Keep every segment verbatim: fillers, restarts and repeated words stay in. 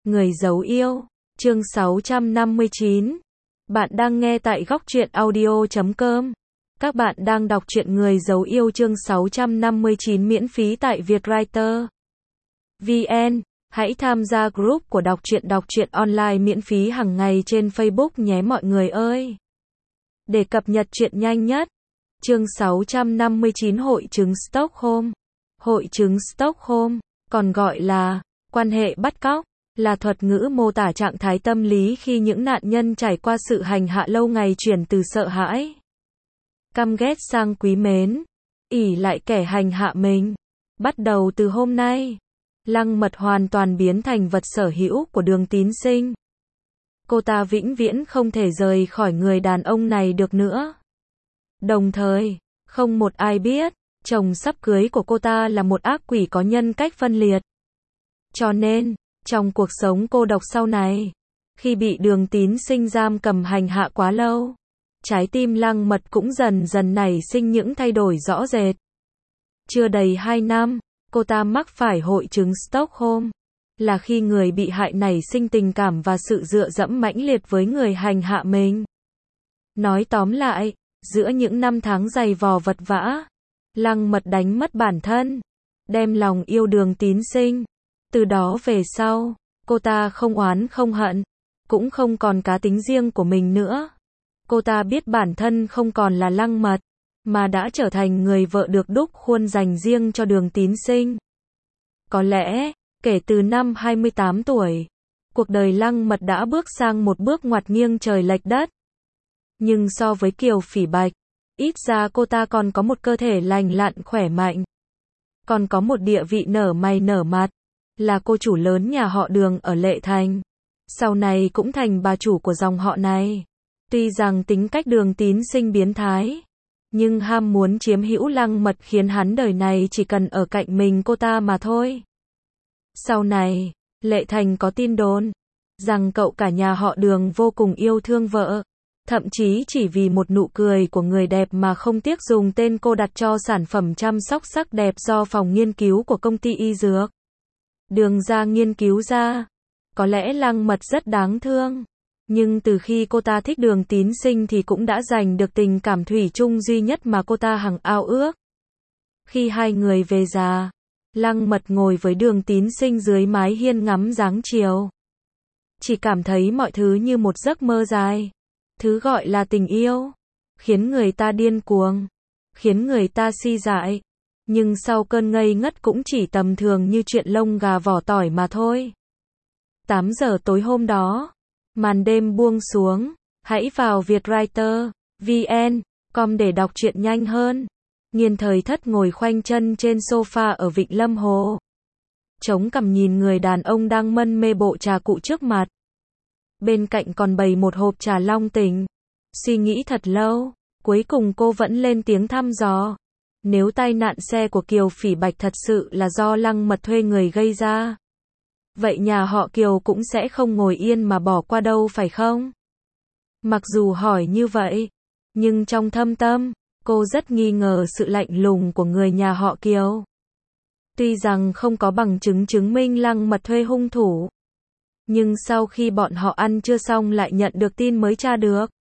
Người giấu yêu, chương sáu trăm năm mươi chín. Bạn đang nghe tại góc truyện audio chấm com. Các bạn đang đọc truyện Người giấu yêu chương sáu trăm năm mươi chín miễn phí tại Vietwriter chấm vn. Hãy tham gia group của đọc truyện đọc truyện online miễn phí hàng ngày trên Facebook nhé mọi người ơi. Để cập nhật truyện nhanh nhất. Chương sáu trăm năm mươi chín Hội chứng Stockholm. Hội chứng Stockholm, còn gọi là quan hệ bắt cóc, là thuật ngữ mô tả trạng thái tâm lý khi những nạn nhân trải qua sự hành hạ lâu ngày chuyển từ sợ hãi, căm ghét sang quý mến, ỷ lại kẻ hành hạ mình. Bắt đầu từ hôm nay, Lăng Mật hoàn toàn biến thành vật sở hữu của Đường Tín Sinh. Cô ta vĩnh viễn không thể rời khỏi người đàn ông này được nữa. Đồng thời, không một ai biết, chồng sắp cưới của cô ta là một ác quỷ có nhân cách phân liệt. Cho nên, trong cuộc sống cô độc sau này, khi bị Đường Tín Sinh giam cầm hành hạ quá lâu, trái tim Lăng Mật cũng dần dần nảy sinh những thay đổi rõ rệt. Chưa đầy hai năm, cô ta mắc phải hội chứng Stockholm, là khi người bị hại nảy sinh tình cảm và sự dựa dẫm mãnh liệt với người hành hạ mình. Nói tóm lại, giữa những năm tháng dày vò vật vã, Lăng Mật đánh mất bản thân, đem lòng yêu Đường Tín Sinh. Từ đó về sau, cô ta không oán không hận, cũng không còn cá tính riêng của mình nữa. Cô ta biết bản thân không còn là Lăng Mật, mà đã trở thành người vợ được đúc khuôn dành riêng cho Đường Tín Sinh. Có lẽ, kể từ năm hai mươi tám tuổi, cuộc đời Lăng Mật đã bước sang một bước ngoặt nghiêng trời lệch đất. Nhưng so với Kiều Phỉ Bạch, ít ra cô ta còn có một cơ thể lành lặn khỏe mạnh, còn có một địa vị nở mày nở mặt, là cô chủ lớn nhà họ Đường ở Lệ Thành. Sau này cũng thành bà chủ của dòng họ này. Tuy rằng tính cách Đường Tín Sinh biến thái, nhưng ham muốn chiếm hữu Lăng Mật khiến hắn đời này chỉ cần ở cạnh mình cô ta mà thôi. Sau này, Lệ Thành có tin đồn rằng cậu cả nhà họ Đường vô cùng yêu thương vợ, thậm chí chỉ vì một nụ cười của người đẹp mà không tiếc dùng tên cô đặt cho sản phẩm chăm sóc sắc đẹp do phòng nghiên cứu của công ty y dược Đường ra nghiên cứu ra. Có lẽ Lăng Mật rất đáng thương, nhưng từ khi cô ta thích Đường Tín Sinh thì cũng đã giành được tình cảm thủy chung duy nhất mà cô ta hằng ao ước. Khi hai người về già, Lăng Mật ngồi với Đường Tín Sinh dưới mái hiên ngắm dáng chiều. Chỉ cảm thấy mọi thứ như một giấc mơ dài. Thứ gọi là tình yêu, khiến người ta điên cuồng, khiến người ta si dại. Nhưng sau cơn ngây ngất cũng chỉ tầm thường như chuyện lông gà vỏ tỏi mà thôi. tám giờ tối hôm đó, màn đêm buông xuống, hãy vào Vietwriter chấm vn com để đọc truyện nhanh hơn. Nghiên Thời Thất ngồi khoanh chân trên sofa ở Vịnh Lâm Hồ, chống cằm nhìn người đàn ông đang mân mê bộ trà cụ trước mặt. Bên cạnh còn bày một hộp trà long tỉnh. Suy nghĩ thật lâu, cuối cùng cô vẫn lên tiếng thăm dò. Nếu tai nạn xe của Kiều Phỉ Bạch thật sự là do Lăng Mật thuê người gây ra, vậy nhà họ Kiều cũng sẽ không ngồi yên mà bỏ qua đâu phải không? Mặc dù hỏi như vậy, nhưng trong thâm tâm, cô rất nghi ngờ sự lạnh lùng của người nhà họ Kiều. Tuy rằng không có bằng chứng chứng minh Lăng Mật thuê hung thủ, nhưng sau khi bọn họ ăn trưa xong lại nhận được tin mới tra được.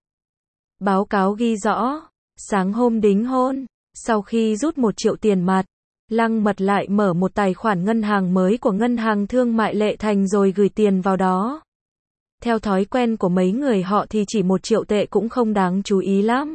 Báo cáo ghi rõ, sáng hôm đính hôn, sau khi rút một triệu tiền mặt, Lăng Mật lại mở một tài khoản ngân hàng mới của Ngân hàng Thương mại Lệ Thành rồi gửi tiền vào đó. Theo thói quen của mấy người họ thì chỉ một triệu tệ cũng không đáng chú ý lắm.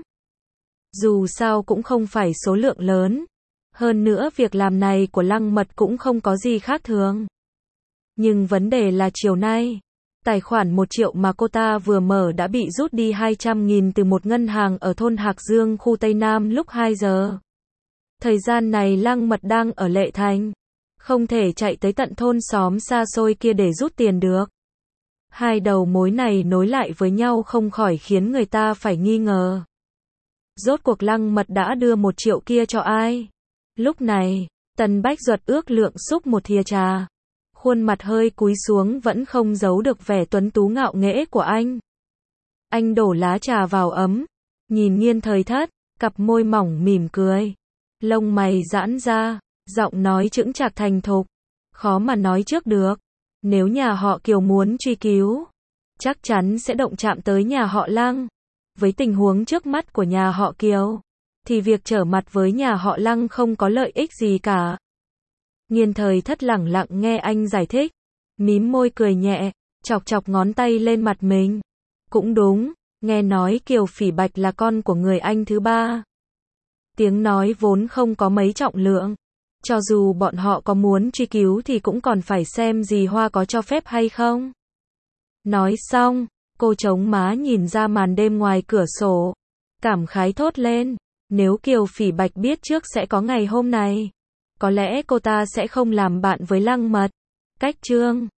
Dù sao cũng không phải số lượng lớn. Hơn nữa việc làm này của Lăng Mật cũng không có gì khác thường. Nhưng vấn đề là chiều nay, tài khoản một triệu mà cô ta vừa mở đã bị rút đi hai trăm nghìn từ một ngân hàng ở thôn Hạc Dương khu Tây Nam lúc hai giờ. Thời gian này Lăng Mật đang ở Lệ Thành, không thể chạy tới tận thôn xóm xa xôi kia để rút tiền được. Hai đầu mối này nối lại với nhau không khỏi khiến người ta phải nghi ngờ. Rốt cuộc Lăng Mật đã đưa một triệu kia cho ai? Lúc này, Tần Bách Duật ước lượng xúc một thìa trà. Khuôn mặt hơi cúi xuống vẫn không giấu được vẻ tuấn tú ngạo nghễ của anh. Anh đổ lá trà vào ấm, nhìn Nghiên Thời Thất, cặp môi mỏng mỉm cười. Lông mày giãn ra, giọng nói chững chạc thành thục. Khó mà nói trước được. Nếu nhà họ Kiều muốn truy cứu, chắc chắn sẽ động chạm tới nhà họ Lăng. Với tình huống trước mắt của nhà họ Kiều, thì việc trở mặt với nhà họ Lăng không có lợi ích gì cả. Nghiên Thời Thất lẳng lặng nghe anh giải thích, mím môi cười nhẹ, chọc chọc ngón tay lên mặt mình. Cũng đúng, nghe nói Kiều Phỉ Bạch là con của người anh thứ ba. Tiếng nói vốn không có mấy trọng lượng. Cho dù bọn họ có muốn truy cứu thì cũng còn phải xem dì Hoa có cho phép hay không. Nói xong, cô chống má nhìn ra màn đêm ngoài cửa sổ. Cảm khái thốt lên, nếu Kiều Phỉ Bạch biết trước sẽ có ngày hôm này, có lẽ cô ta sẽ không làm bạn với Lăng Mật. Cách chương